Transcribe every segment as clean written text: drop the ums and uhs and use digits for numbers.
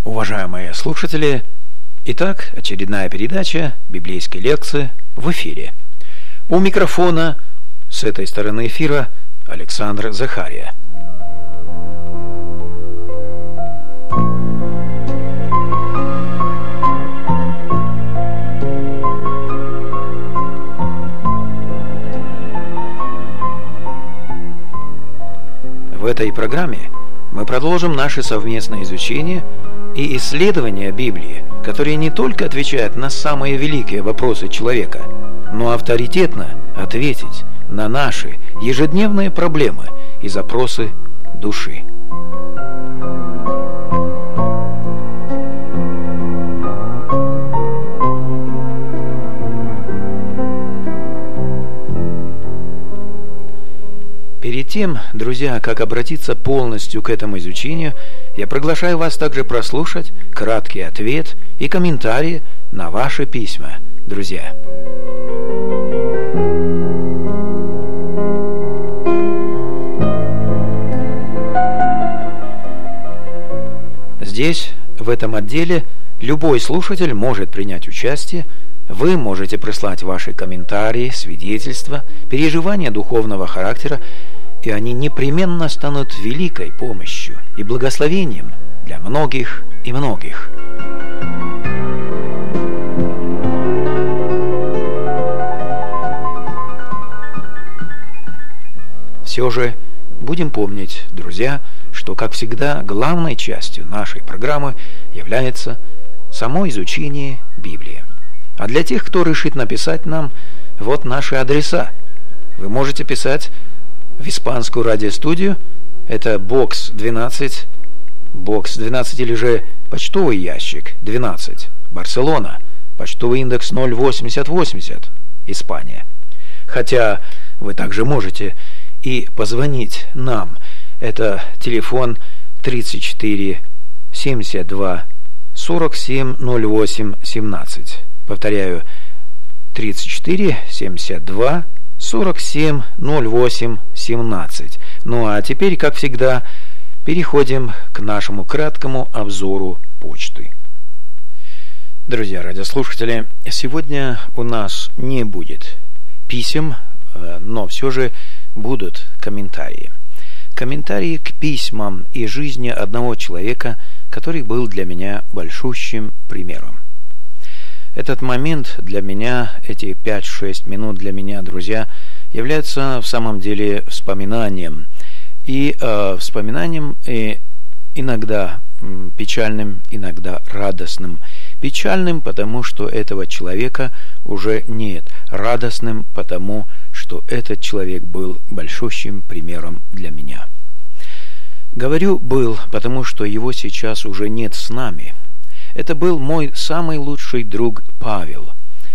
Уважаемые слушатели, итак, очередная передача библейской лекции в эфире. У микрофона с этой стороны эфира Александр Захария. В этой программе мы продолжим наше совместное изучение и исследование Библии, которые не только отвечают на самые великие вопросы человека, но авторитетно ответить на наши ежедневные проблемы и запросы души. Перед тем, друзья, как обратиться полностью к этому изучению, я приглашаю вас также прослушать краткий ответ и комментарии на ваши письма, друзья. Здесь, в этом отделе, любой слушатель может принять участие. Вы можете прислать ваши комментарии, свидетельства, переживания духовного характера, и они непременно станут великой помощью и благословением для многих и многих. Все же будем помнить, друзья, что, как всегда, главной частью нашей программы является само изучение Библии. А для тех, кто решит написать нам, вот наши адреса. Вы можете писать в испанскую радиостудию, это бокс 12 или же почтовый ящик 12, Барселона, почтовый индекс 08080, Испания. Хотя вы также можете и позвонить нам, это телефон 34 72 47 08 17. Повторяю, 34 72 47 08 17. Ну а теперь, как всегда, переходим к нашему краткому обзору почты. Друзья радиослушатели, сегодня у нас не будет писем, но все же будут комментарии. Комментарии к письмам и жизни одного человека, который был для меня большущим примером. Этот момент для меня, эти 5-6 минут для меня, друзья, являются в самом деле вспоминанием. И иногда печальным, иногда радостным. Печальным, потому что этого человека уже нет. Радостным, потому что этот человек был большущим примером для меня. Говорю «был», потому что его сейчас уже нет с нами. Это был мой самый лучший друг Павел.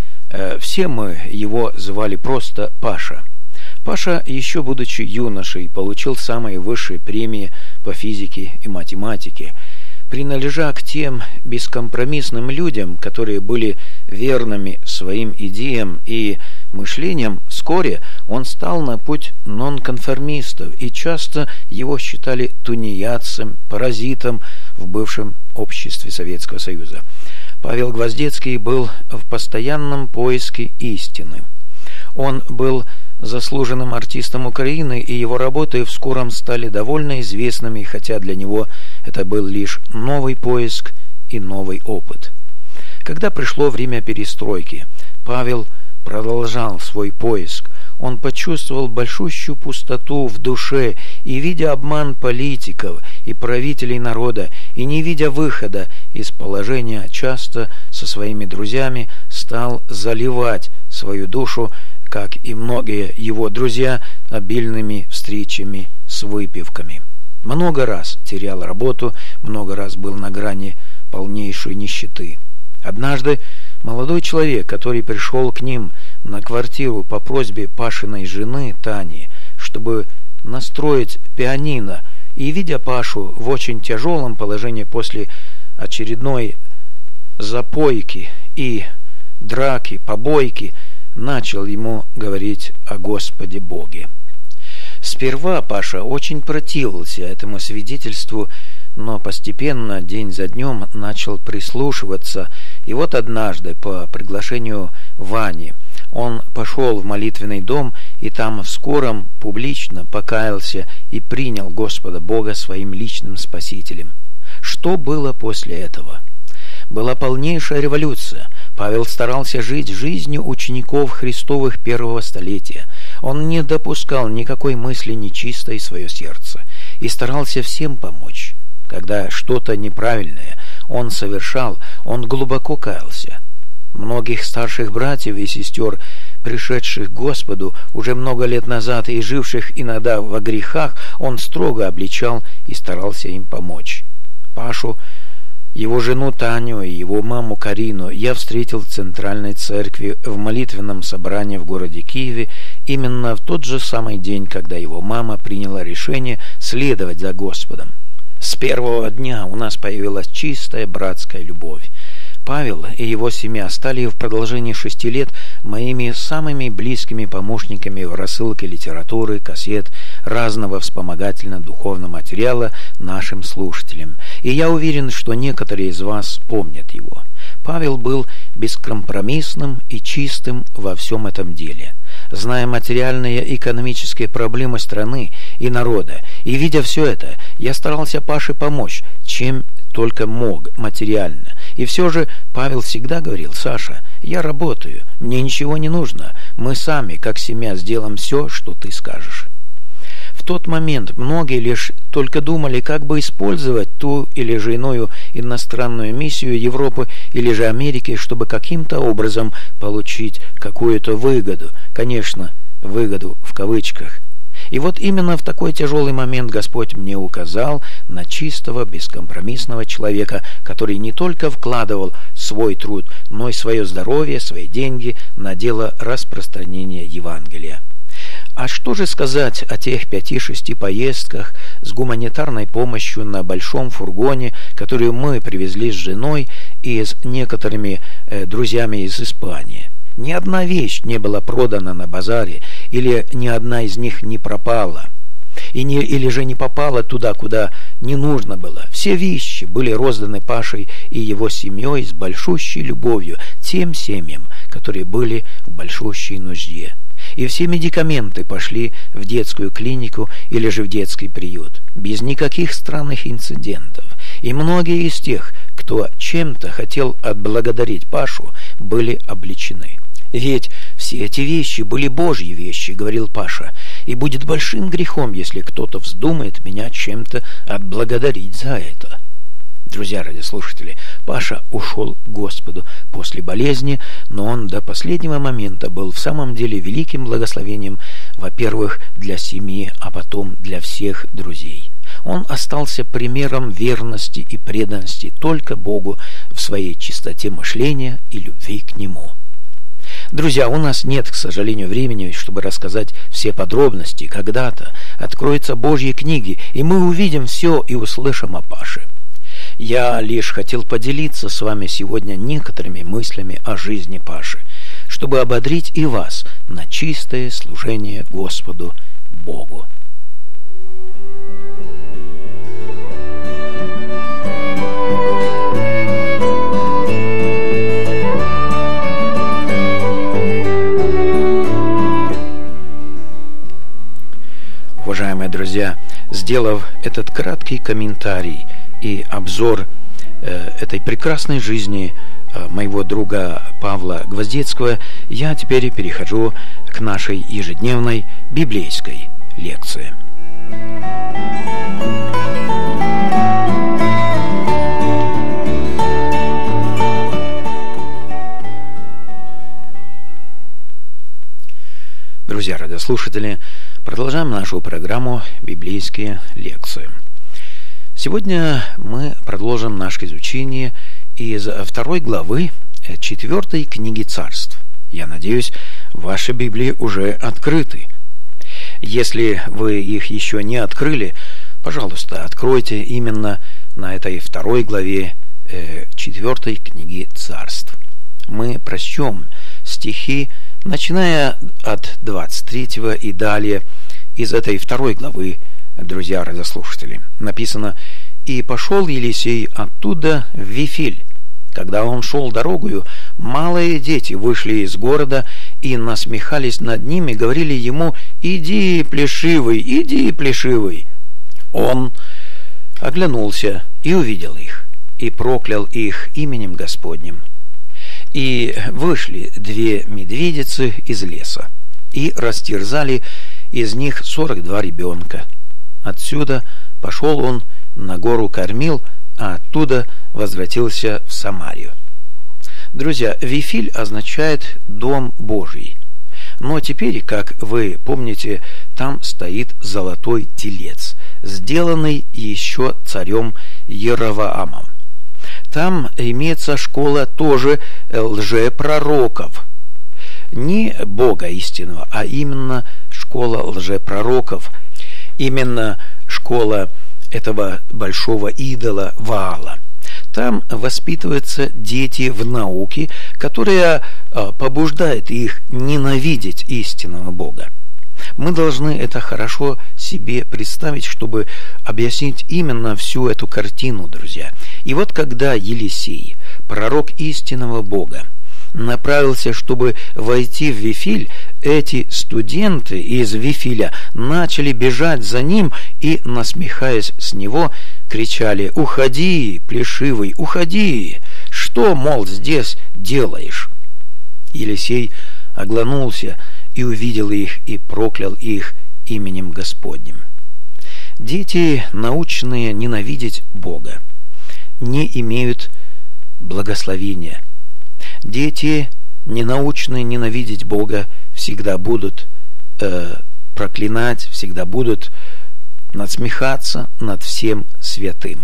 Все мы его звали просто Паша. Паша, еще будучи юношей, получил самые высшие премии по физике и математике. Принадлежа к тем бескомпромиссным людям, которые были верными своим идеям и мышлениям, вскоре он стал на путь нонконформистов, и часто его считали тунеядцем, паразитом в бывшем обществе Советского Союза. Павел Гвоздецкий был в постоянном поиске истины. Он был заслуженным артистом Украины, и его работы в скором стали довольно известными, хотя для него это был лишь новый поиск и новый опыт. Когда пришло время перестройки, Павел продолжал свой поиск. Он почувствовал большущую пустоту в душе, и, видя обман политиков и правителей народа, и не видя выхода из положения, часто со своими друзьями стал заливать свою душу, как и многие его друзья, обильными встречами с выпивками. Много раз терял работу, много раз был на грани полнейшей нищеты. Однажды молодой человек, который пришел к ним на квартиру по просьбе Пашиной жены Тани, чтобы настроить пианино, и, видя Пашу в очень тяжелом положении после очередной запойки и драки, побойки, начал ему говорить о Господе Боге. Сперва Паша очень противился этому свидетельству, но постепенно, день за днем, начал прислушиваться. И вот однажды, по приглашению Вани, он пошел в молитвенный дом, и там в скором публично покаялся и принял Господа Бога своим личным спасителем. Что было после этого? Была полнейшая революция. Павел старался жить жизнью учеников Христовых первого столетия. Он не допускал никакой мысли нечистой в свое сердце и старался всем помочь. Когда что-то неправильное он совершал, он глубоко каялся. Многих старших братьев и сестер, пришедших к Господу уже много лет назад и живших иногда во грехах, он строго обличал и старался им помочь. Пашу, его жену Таню и его маму Карину я встретил в Центральной Церкви в молитвенном собрании в городе Киеве именно в тот же самый день, когда его мама приняла решение следовать за Господом. С первого дня у нас появилась чистая братская любовь. Павел и его семья стали в продолжении 6 лет моими самыми близкими помощниками в рассылке литературы, кассет, разного вспомогательно-духовного материала нашим слушателям. И я уверен, что некоторые из вас помнят его. Павел был бескомпромиссным и чистым во всем этом деле. Зная материальные и экономические проблемы страны и народа, и видя все это, я старался Паше помочь, чем только мог материально. И все же Павел всегда говорил: «Саша, я работаю, мне ничего не нужно, мы сами, как семья, сделаем все, что ты скажешь». В тот момент многие лишь только думали, как бы использовать ту или же иную иностранную миссию Европы или же Америки, чтобы каким-то образом получить какую-то выгоду. Конечно, выгоду в кавычках. И вот именно в такой тяжелый момент Господь мне указал на чистого, бескомпромиссного человека, который не только вкладывал свой труд, но и свое здоровье, свои деньги на дело распространения Евангелия. А что же сказать о тех 5-6 поездках с гуманитарной помощью на большом фургоне, которую мы привезли с женой и с некоторыми друзьями из Испании? Ни одна вещь не была продана на базаре, или ни одна из них не пропала, или же не попала туда, куда не нужно было. Все вещи были розданы Пашей и его семьей с большущей любовью тем семьям, которые были в большущей нужде. И все медикаменты пошли в детскую клинику или же в детский приют, без никаких странных инцидентов. И многие из тех, кто чем-то хотел отблагодарить Пашу, были обличены. «Ведь все эти вещи были Божьи вещи, — говорил Паша, — и будет большим грехом, если кто-то вздумает меня чем-то отблагодарить за это». Друзья радиослушатели, Паша ушел к Господу после болезни, но он до последнего момента был в самом деле великим благословением, во-первых, для семьи, а потом для всех друзей. Он остался примером верности и преданности только Богу в своей чистоте мышления и любви к Нему. Друзья, у нас нет, к сожалению, времени, чтобы рассказать все подробности. Когда-то откроются Божьи книги, и мы увидим все и услышим о Паше. Я лишь хотел поделиться с вами сегодня некоторыми мыслями о жизни Паши, чтобы ободрить и вас на чистое служение Господу Богу. Уважаемые друзья, сделав этот краткий комментарий и обзор этой прекрасной жизни моего друга Павла Гвоздецкого, я теперь перехожу к нашей ежедневной библейской лекции. Друзья радиослушатели, продолжаем нашу программу «Библейские лекции». Сегодня мы продолжим наше изучение из 2 главы 4 книги Царств. Я надеюсь, ваши Библии уже открыты. Если вы их еще не открыли, пожалуйста, откройте именно на этой 2 главе 4 книги Царств. Мы прочтем стихи, начиная от 23 и далее из этой 2 главы, друзья радиослушатели. Написано: И пошел Елисей оттуда в Вифиль. Когда он шел дорогою, малые дети вышли из города и насмехались над ним и говорили ему: «Иди, плешивый, иди, плешивый». Он оглянулся и увидел их, и проклял их именем Господним. И вышли 2 медведицы из леса, и растерзали из них 42 ребенка. Отсюда пошел он на гору Кормил, а оттуда возвратился в Самарию. Друзья, Вифиль означает «дом Божий». Но теперь, как вы помните, там стоит золотой телец, сделанный еще царем Еровоамом. Там имеется школа тоже лжепророков. Не Бога истинного, а именно школа лжепророков. Именно школа этого большого идола Ваала. Там воспитываются дети в науке, которая побуждает их ненавидеть истинного Бога. Мы должны это хорошо себе представить, чтобы объяснить именно всю эту картину, друзья. И вот когда Елисей, пророк истинного Бога, направился, чтобы войти в Вифиль, эти студенты из Вифиля начали бежать за ним и, насмехаясь с него, кричали: «Уходи, плешивый, уходи! Что, мол, здесь делаешь?» Елисей оглянулся и увидел их и проклял их именем Господним. Дети, наученные ненавидеть Бога, не имеют благословения. Дети, не наученные ненавидеть Бога, всегда будут проклинать, всегда будут надсмехаться над всем святым.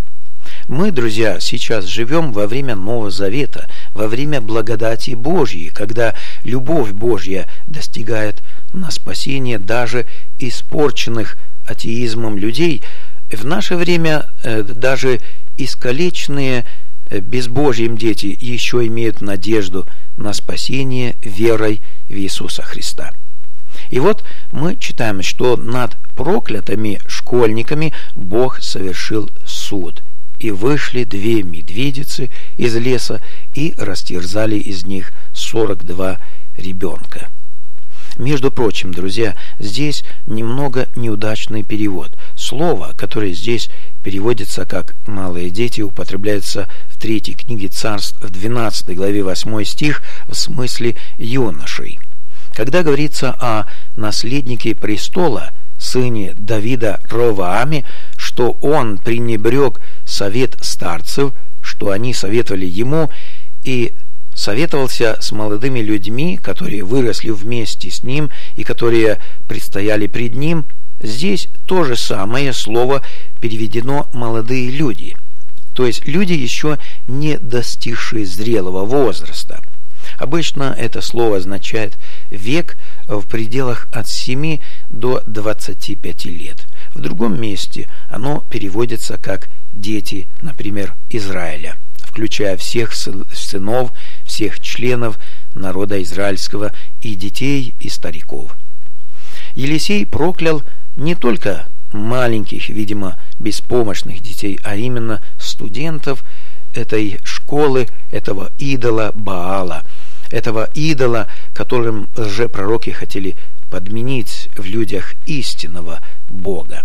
Мы, друзья, сейчас живем во время Нового Завета, во время благодати Божьей, когда любовь Божья достигает на спасение даже испорченных атеизмом людей. В наше время даже искалеченные безбожьим дети еще имеют надежду на спасение верой в Иисуса Христа. И вот мы читаем, что над проклятыми школьниками Бог совершил суд. И вышли 2 медведицы из леса и растерзали из них 42 ребенка. Между прочим, друзья, здесь немного неудачный перевод. Слово, которое здесь переводится как «малые дети», употребляется в 3 книге Царств, в 12 главе 8 стих, в смысле юношей. Когда говорится о наследнике престола, сыне Давида Ровоаме, что он пренебрег совет старцев, что они советовали ему, и советовался с молодыми людьми, которые выросли вместе с ним и которые предстояли пред ним, здесь то же самое слово переведено «молодые люди», то есть люди, еще не достигшие зрелого возраста. Обычно это слово означает век в пределах от 7 до 25 лет. В другом месте оно переводится как «дети», например, Израиля, включая всех сынов, всех членов народа израильского, и детей, и стариков. Елисей проклял не только маленьких, видимо, беспомощных детей, а именно студентов этой школы, этого идола Баала, этого идола, которым лжепророки хотели подменить в людях истинного Бога.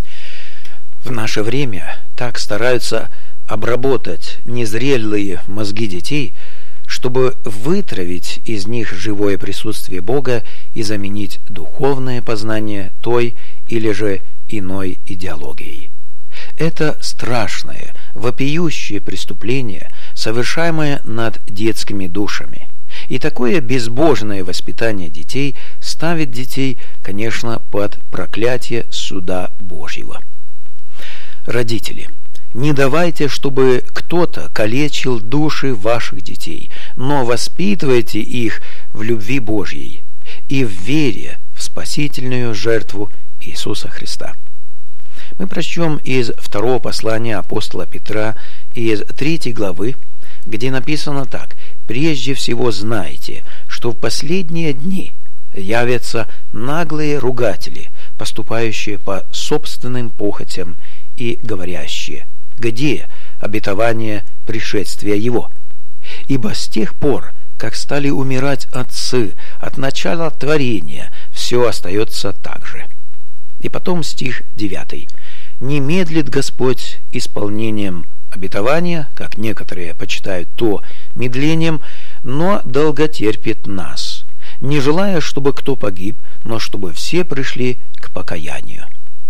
В наше время так стараются обработать незрелые мозги детей, чтобы вытравить из них живое присутствие Бога и заменить духовное познание той или же иной идеологией. Это страшное, вопиющее преступление, совершаемое над детскими душами. И такое безбожное воспитание детей ставит детей, конечно, под проклятие суда Божьего. Родители, не давайте, чтобы кто-то калечил души ваших детей, но воспитывайте их в любви Божьей и в вере в спасительную жертву Иисуса Христа. Мы прочтем из 2 послания апостола Петра, из 3 главы, где написано так: «Прежде всего знайте, что в последние дни явятся наглые ругатели, поступающие по собственным похотям, и говорящие: где обетование пришествия его? Ибо с тех пор, как стали умирать отцы от начала творения, все остается так же. И потом стих 9. Не медлит Господь исполнением обетования, как некоторые почитают то медлением, но долготерпит нас, не желая, чтобы кто погиб, но чтобы все пришли к покаянию.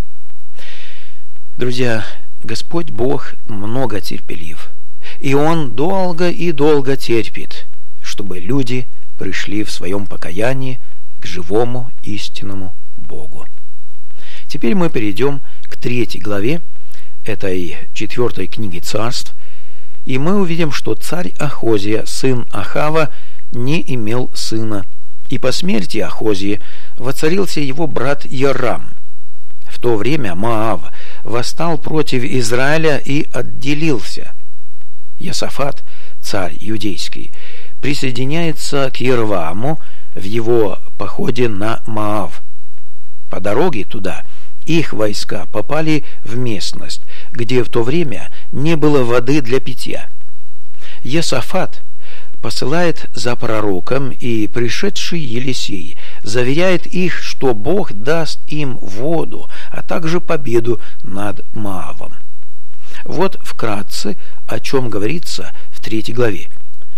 Друзья, Господь Бог много терпелив, и Он долго и долго терпит, чтобы люди пришли в своем покаянии к живому истинному Богу. Теперь мы перейдем к 3 главе этой 4 книги Царств, и мы увидим, что царь Ахозия, сын Ахава, не имел сына, и по смерти Ахозии воцарился его брат Йорам. В то время Моав восстал против Израиля и отделился. Иосафат, царь юдейский, присоединяется к Иорвааму в его походе на Моав. По дороге туда их войска попали в местность, где в то время не было воды для питья. Иосафат посылает за пророком, и пришедший Елисей заверяет их, что Бог даст им воду, а также победу над Моавом. Вот вкратце, о чем говорится в 3 главе.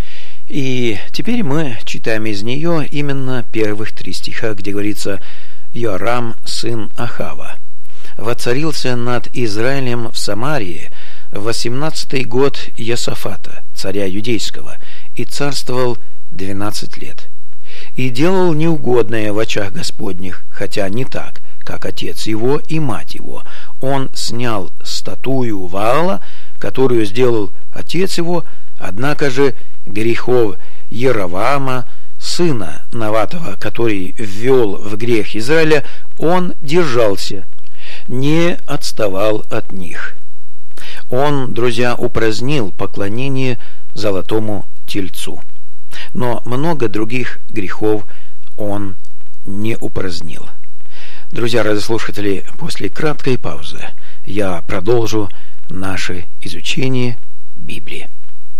И теперь мы читаем из нее именно первых 3 стиха, где говорится: «Йорам, сын Ахава, воцарился над Израилем в Самарии в 18-й год Иосафата, царя юдейского, и царствовал 12 лет. И делал неугодное в очах Господних, хотя не так, как отец его и мать его. Он снял статую Ваала, которую сделал отец его, однако же грехов Ероваама, сына Наватова, который ввел в грех Израиля, он держался, не отставал от них. Он, друзья, упразднил поклонение золотому тельцу. Но много других грехов он не упразднил. Друзья радиослушатели, после краткой паузы я продолжу наше изучение Библии.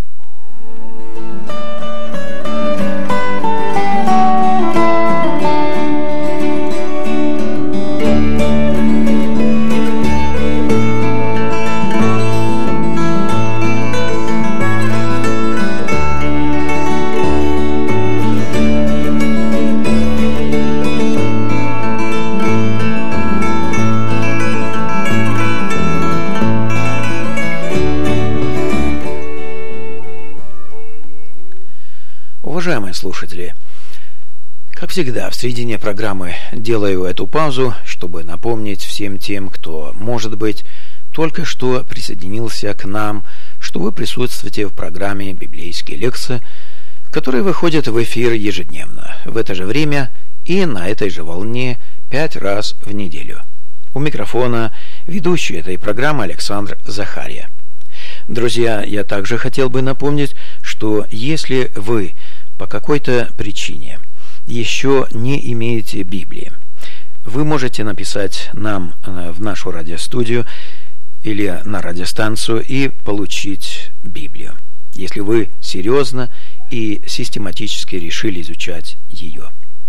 Уважаемые слушатели, как всегда, в середине программы делаю эту паузу, чтобы напомнить всем тем, кто, может быть, только что присоединился к нам, что вы присутствуете в программе «Библейские лекции», которые выходят в эфир ежедневно, в это же время и на этой же волне 5 раз в неделю. У микрофона ведущий этой программы Александр Захария. Друзья, я также хотел бы напомнить, что если вы по какой-то причине еще не имеете Библии, вы можете написать нам в нашу радиостудию или на радиостанцию и получить Библию, если вы серьезно и систематически решили изучать ее.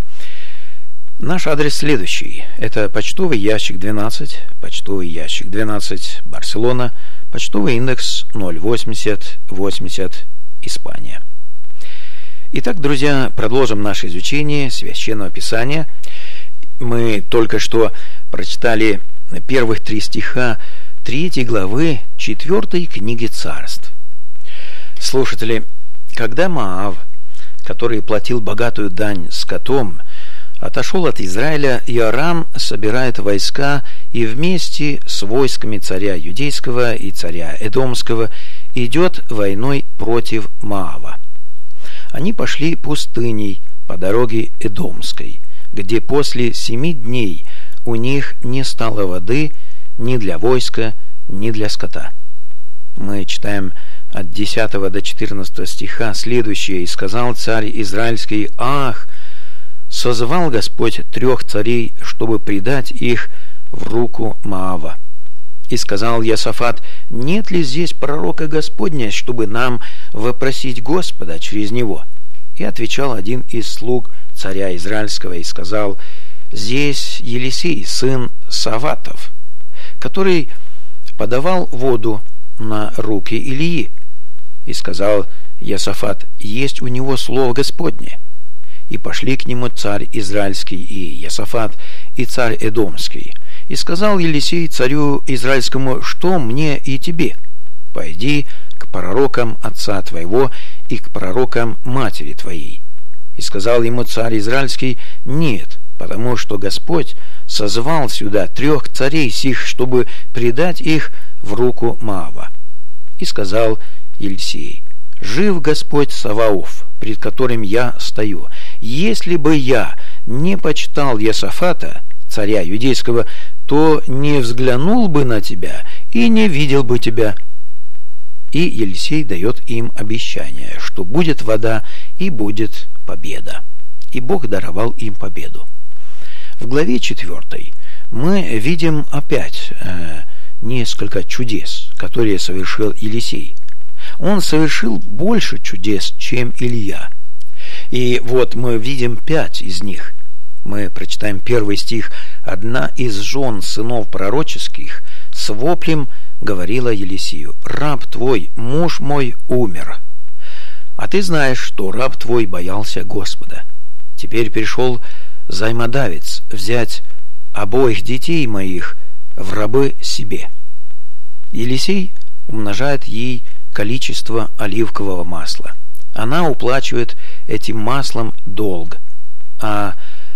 Наш адрес следующий. Это почтовый ящик 12, Барселона, почтовый индекс 08080, Испания. Итак, друзья, продолжим наше изучение Священного Писания. Мы только что прочитали первых 3 стиха 3 главы 4 книги Царств. Слушатели, когда Моав, который платил богатую дань скотом, отошел от Израиля, Йорам собирает войска и вместе с войсками царя Юдейского и царя Эдомского идет войной против Моава. Они пошли пустыней по дороге Эдомской, где после 7 дней у них не стало воды ни для войска, ни для скота. Мы читаем от 10 до 14 стиха следующее: «И сказал царь Израильский: Ах! Созвал Господь 3 царей, чтобы предать их в руку Моава. И сказал Иосафат: «Нет ли здесь пророка Господня, чтобы нам вопросить Господа через него?» И отвечал один из слуг царя Израильского и сказал: «Здесь Елисей, сын Саватов, который подавал воду на руки Илии». И сказал Иосафат: «Есть у него слово Господне». И пошли к нему царь Израильский и Иосафат, и царь Эдомский. И сказал Елисей царю Израильскому: «Что мне и тебе? Пойди к пророкам отца твоего и к пророкам матери твоей». И сказал ему царь Израильский: «Нет, потому что Господь созвал сюда 3 царей сих, чтобы предать их в руку Моава». И сказал Елисей: «Жив Господь Саваоф, пред которым я стою, если бы я не почитал Иосафата, царя юдейского, то не взглянул бы на тебя и не видел бы тебя». И Елисей дает им обещание, что будет вода и будет победа. И Бог даровал им победу. В главе 4 мы видим опять несколько чудес, которые совершил Елисей. Он совершил больше чудес, чем Илья. И вот мы видим 5 из них. Мы прочитаем 1 стих. «Одна из жен сынов пророческих с воплем говорила Елисею: раб твой, муж мой, умер. А ты знаешь, что раб твой боялся Господа. Теперь пришел взаимодавец взять обоих детей моих в рабы себе». Елисей умножает ей количество оливкового масла. Она уплачивает этим маслом долг, а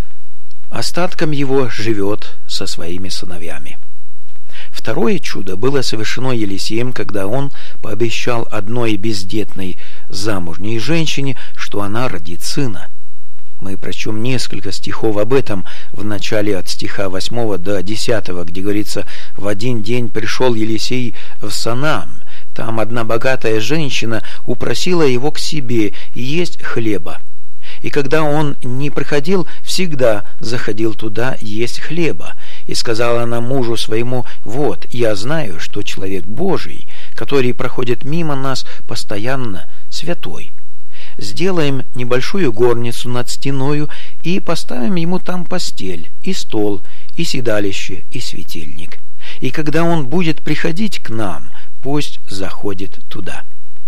остатком его живет со своими сыновьями. Второе чудо было совершено Елисеем, когда он пообещал одной бездетной замужней женщине, что она родит сына. Мы прочтем несколько стихов об этом в начале от стиха 8 до 10, где говорится: «В один день пришел Елисей в Санам. Там одна богатая женщина упросила его к себе есть хлеба. И когда он не приходил, всегда заходил туда есть хлеба. И сказала она мужу своему: вот, я знаю, что человек Божий, который проходит мимо нас постоянно, святой. Сделаем небольшую горницу над стеною и поставим ему там постель, и стол, и седалище, и светильник. И когда он будет приходить к нам, пусть заходит туда».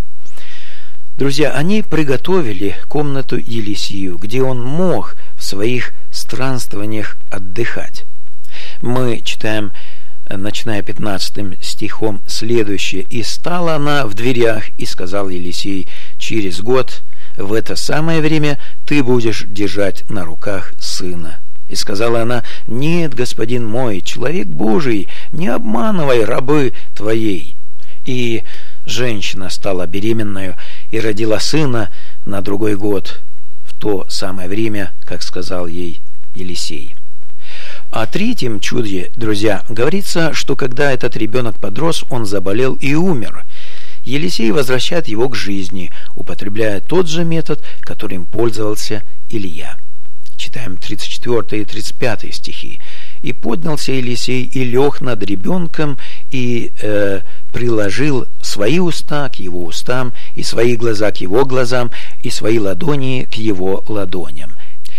Друзья, они приготовили комнату Елисею, где он мог в своих странствованиях отдыхать. Мы читаем, начиная 15 стихом, следующее: «И стала она в дверях, и сказал Елисей: через год в это самое время ты будешь держать на руках сына. И сказала она: нет, господин мой, человек Божий, не обманывай рабы твоей. И женщина стала беременною и родила сына на другой год, в то самое время, как сказал ей Елисей». О третьем чуде, друзья, говорится, что когда этот ребенок подрос, он заболел и умер. Елисей возвращает его к жизни, употребляя тот же метод, которым пользовался Илья. Читаем 34 и 35 стихи. «И поднялся Елисей и лег над ребенком, и приложил свои уста к его устам, и свои глаза к его глазам, и свои ладони к его ладоням.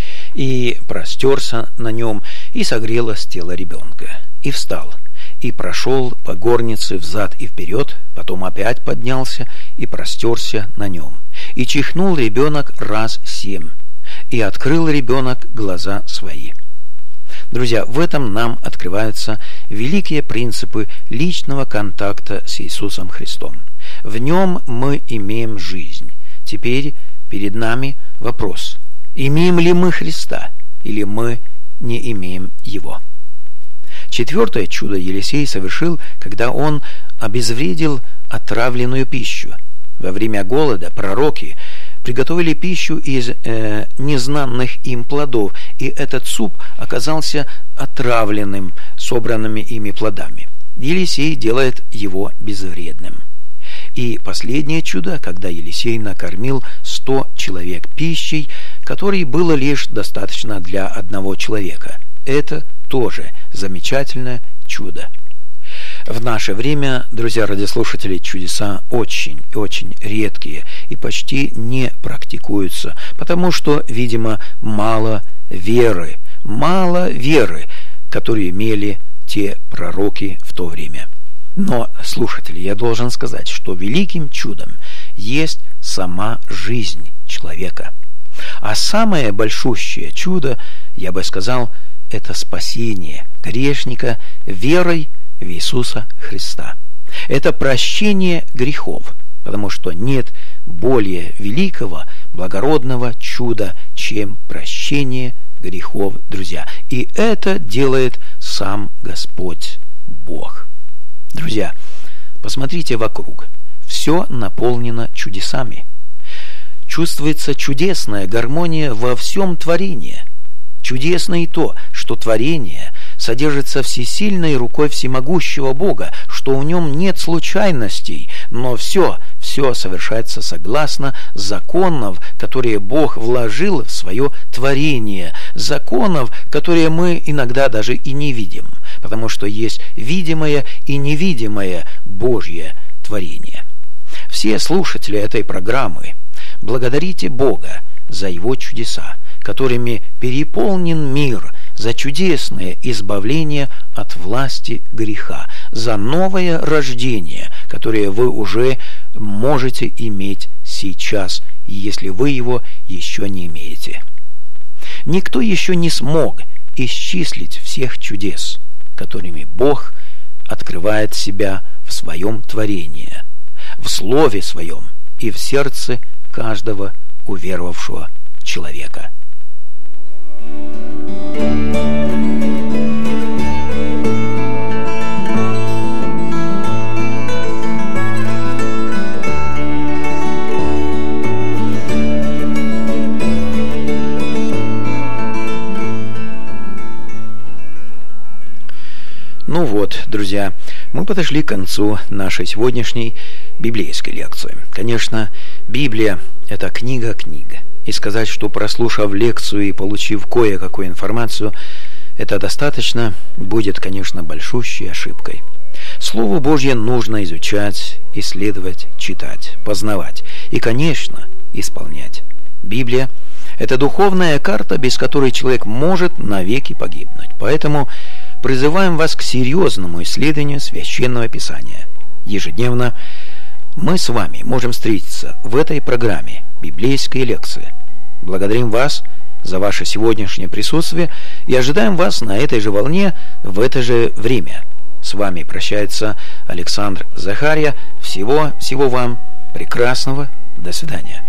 И простерся на нем, и согрелось тело ребенка. И встал, и прошел по горнице взад и вперед, потом опять поднялся и простерся на нем. И чихнул ребенок раз 7, и открыл ребенок глаза свои». Друзья, в этом нам открываются великие принципы личного контакта с Иисусом Христом. В нем мы имеем жизнь. Теперь перед нами вопрос: имеем ли мы Христа, или мы не имеем Его? Четвертое чудо Елисей совершил, когда он обезвредил отравленную пищу. Во время голода пророки приготовили пищу из незнанных им плодов, и этот суп оказался отравленным собранными ими плодами. Елисей делает его безвредным. И последнее чудо, когда Елисей накормил 100 человек пищей, которой было лишь достаточно для одного человека. Это тоже замечательное чудо. В наше время, друзья радиослушатели, чудеса очень редкие и почти не практикуются, потому что, видимо, мало веры, которую имели те пророки в то время. Но, слушатели, я должен сказать, что великим чудом есть сама жизнь человека. А самое большущее чудо, я бы сказал, это спасение грешника верой в Иисуса Христа. Это прощение грехов, потому что нет более великого, благородного чуда, чем прощение грехов, друзья. И это делает сам Господь Бог. Друзья, посмотрите вокруг. Все наполнено чудесами. Чувствуется чудесная гармония во всем творении. Чудесно и то, что творение содержится всесильной рукой всемогущего Бога, что в нем нет случайностей, но все совершается согласно законов, которые Бог вложил в свое творение, законов, которые мы иногда даже и не видим, потому что есть видимое и невидимое Божье творение. Все слушатели этой программы, благодарите Бога за Его чудеса, которыми переполнен мир, за чудесное избавление от власти греха, за новое рождение, которое вы уже можете иметь сейчас, если вы его еще не имеете. Никто еще не смог исчислить всех чудес, которыми Бог открывает себя в своем творении, в Слове Своем и в сердце каждого уверовавшего человека. Ну вот, друзья, мы подошли к концу нашей сегодняшней библейской лекции. Конечно, Библия – это книга. И сказать, что прослушав лекцию и получив кое-какую информацию, это достаточно, будет, конечно, большущей ошибкой. Слово Божье нужно изучать, исследовать, читать, познавать и, конечно, исполнять. Библия – это духовная карта, без которой человек может навеки погибнуть. Поэтому призываем вас к серьезному исследованию Священного Писания. Ежедневно мы с вами можем встретиться в этой программе библейской лекции. Благодарим вас за ваше сегодняшнее присутствие и ожидаем вас на этой же волне в это же время. С вами прощается Александр Захарья. Всего вам прекрасного. До свидания.